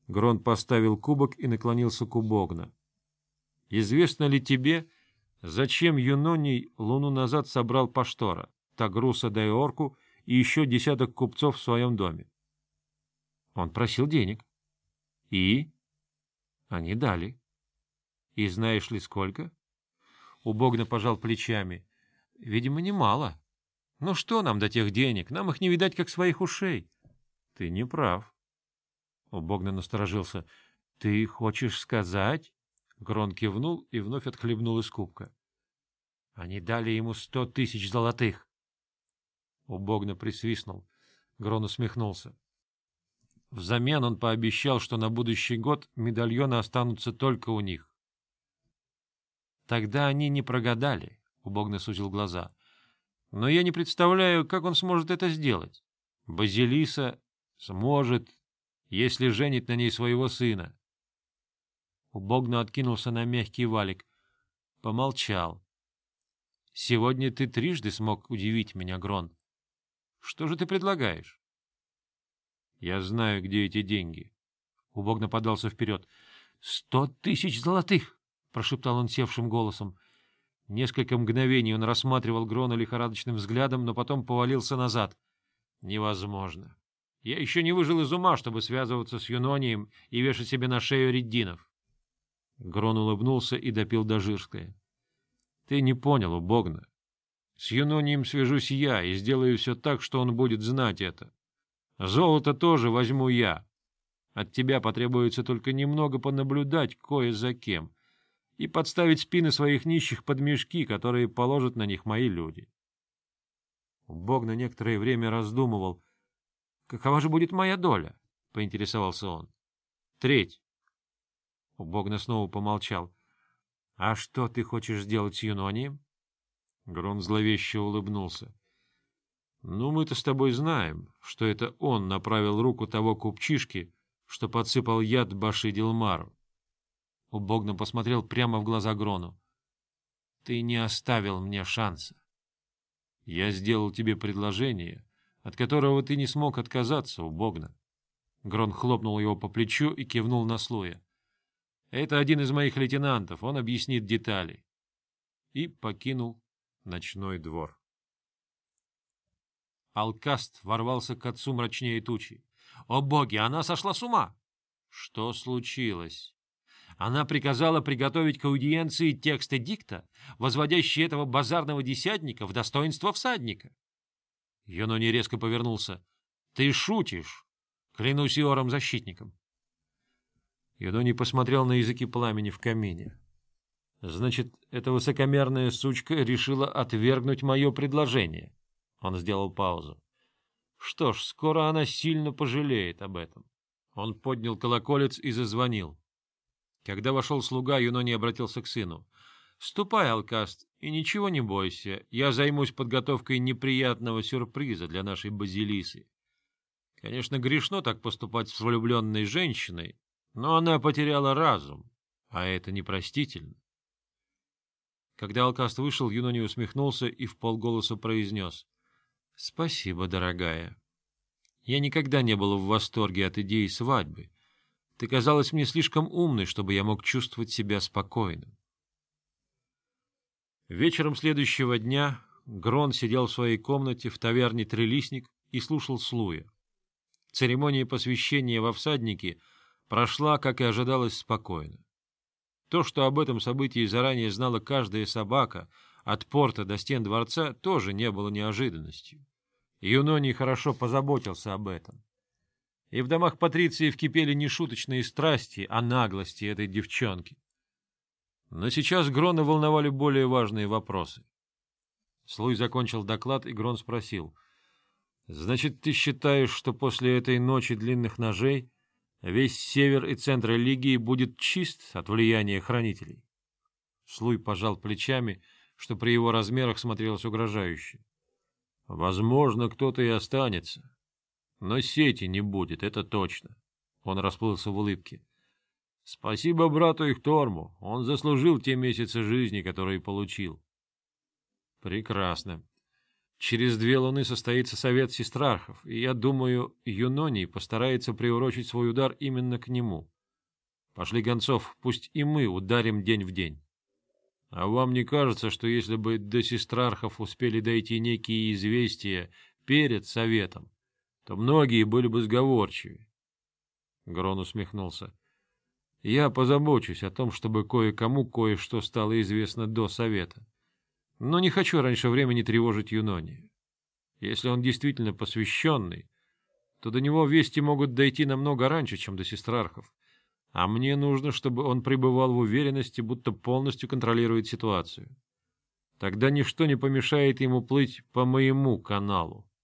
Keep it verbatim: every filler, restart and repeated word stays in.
Грон поставил кубок и наклонился к Убогна. — Известно ли тебе, зачем Юноний луну назад собрал Паштора, Тагруса да Иорку и еще десяток купцов в своем доме? Он просил денег. И? Они дали. И знаешь ли, сколько? Убогна пожал плечами. Видимо, немало. Ну что нам до тех денег? Нам их не видать, как своих ушей. Ты не прав. Убогна насторожился. — Ты хочешь сказать? Грон кивнул и вновь отхлебнул из кубка. — Они дали ему сто тысяч золотых. Убогна присвистнул. Грон усмехнулся. Взамен он пообещал, что на будущий год медальоны останутся только у них. — Тогда они не прогадали, — Убогна сузил глаза. — Но я не представляю, как он сможет это сделать. Базилиса сможет, если женит на ней своего сына. Убогна откинулся на мягкий валик. Помолчал. — Сегодня ты трижды смог удивить меня, Грон. Что же ты предлагаешь? — Я знаю, где эти деньги. Убогна подался вперед. — Сто тысяч золотых! — прошептал он севшим голосом. Несколько мгновений он рассматривал Грона лихорадочным взглядом, но потом повалился назад. — Невозможно. Я еще не выжил из ума, чтобы связываться с Юнонием и вешать себе на шею реддинов. Грон улыбнулся и допил дожирское. — Ты не понял, Убогна. С Юнонием свяжусь я и сделаю все так, что он будет знать это. Золото тоже возьму я. От тебя потребуется только немного понаблюдать кое за кем и подставить спины своих нищих под мешки, которые положат на них мои люди. Убогна некоторое время раздумывал. — Какова же будет моя доля? — поинтересовался он. — Треть. Убогна снова помолчал. — А что ты хочешь сделать с Юнонием? Грон зловеще улыбнулся. — Ну, мы-то с тобой знаем, что это он направил руку того купчишки, что подсыпал яд Баши Дилмару. Убогна посмотрел прямо в глаза Грону. — Ты не оставил мне шанса. Я сделал тебе предложение, от которого ты не смог отказаться, Убогна. Грон хлопнул его по плечу и кивнул на Слуя. — Это один из моих лейтенантов, он объяснит детали. И покинул ночной двор. Алкаст ворвался к отцу мрачнее тучи. — О боги, она сошла с ума! — Что случилось? Она приказала приготовить к аудиенции текст эдикта, возводящий этого базарного десятника в достоинство всадника. Юнони резко повернулся. — Ты шутишь? Клянусь Иором-защитником. Юнони посмотрел на языки пламени в камине. — Значит, эта высокомерная сучка решила отвергнуть мое предложение. Он сделал паузу. — Что ж, скоро она сильно пожалеет об этом. Он поднял колоколец и зазвонил. Когда вошел слуга, Юнони обратился к сыну. — Ступай, Алкаст, и ничего не бойся. Я займусь подготовкой неприятного сюрприза для нашей Базилисы. Конечно, грешно так поступать с влюбленной женщиной, но она потеряла разум, а это непростительно. Когда Алкаст вышел, Юнони усмехнулся и вполголоса произнес. — Спасибо, дорогая. Я никогда не был в восторге от идеи свадьбы. Ты казалась мне слишком умной, чтобы я мог чувствовать себя спокойным. Вечером следующего дня Грон сидел в своей комнате в таверне «Трилистник» и слушал Слуя. Церемония посвящения во всадники прошла, как и ожидалось, спокойно. То, что об этом событии заранее знала каждая собака, от порта до стен дворца, тоже не было неожиданностью. Юноний хорошо позаботился об этом. И в домах патриции вкипели нешуточные страсти о наглости этой девчонки. Но сейчас Грона волновали более важные вопросы. Слуй закончил доклад, и Грон спросил. — Значит, ты считаешь, что после этой ночи длинных ножей весь север и центр Лигии будет чист от влияния хранителей? Слуй пожал плечами, что при его размерах смотрелось угрожающе. — Возможно, кто-то и останется. Но сети не будет, это точно. Он расплылся в улыбке. — Спасибо брату Ихторму, он заслужил те месяцы жизни, которые получил. — Прекрасно. Через две луны состоится совет сестрархов, и я думаю, Юноний постарается приурочить свой удар именно к нему. Пошли гонцов, пусть и мы ударим день в день. А вам не кажется, что если бы до сестрархов успели дойти некие известия перед советом, то многие были бы сговорчивее? Грон усмехнулся. — Я позабочусь о том, чтобы кое-кому кое-что стало известно до совета. Но не хочу раньше времени тревожить Юнония. Если он действительно посвященный, то до него вести могут дойти намного раньше, чем до сестрархов. А мне нужно, чтобы он пребывал в уверенности, будто полностью контролирует ситуацию. Тогда ничто не помешает ему плыть по моему каналу.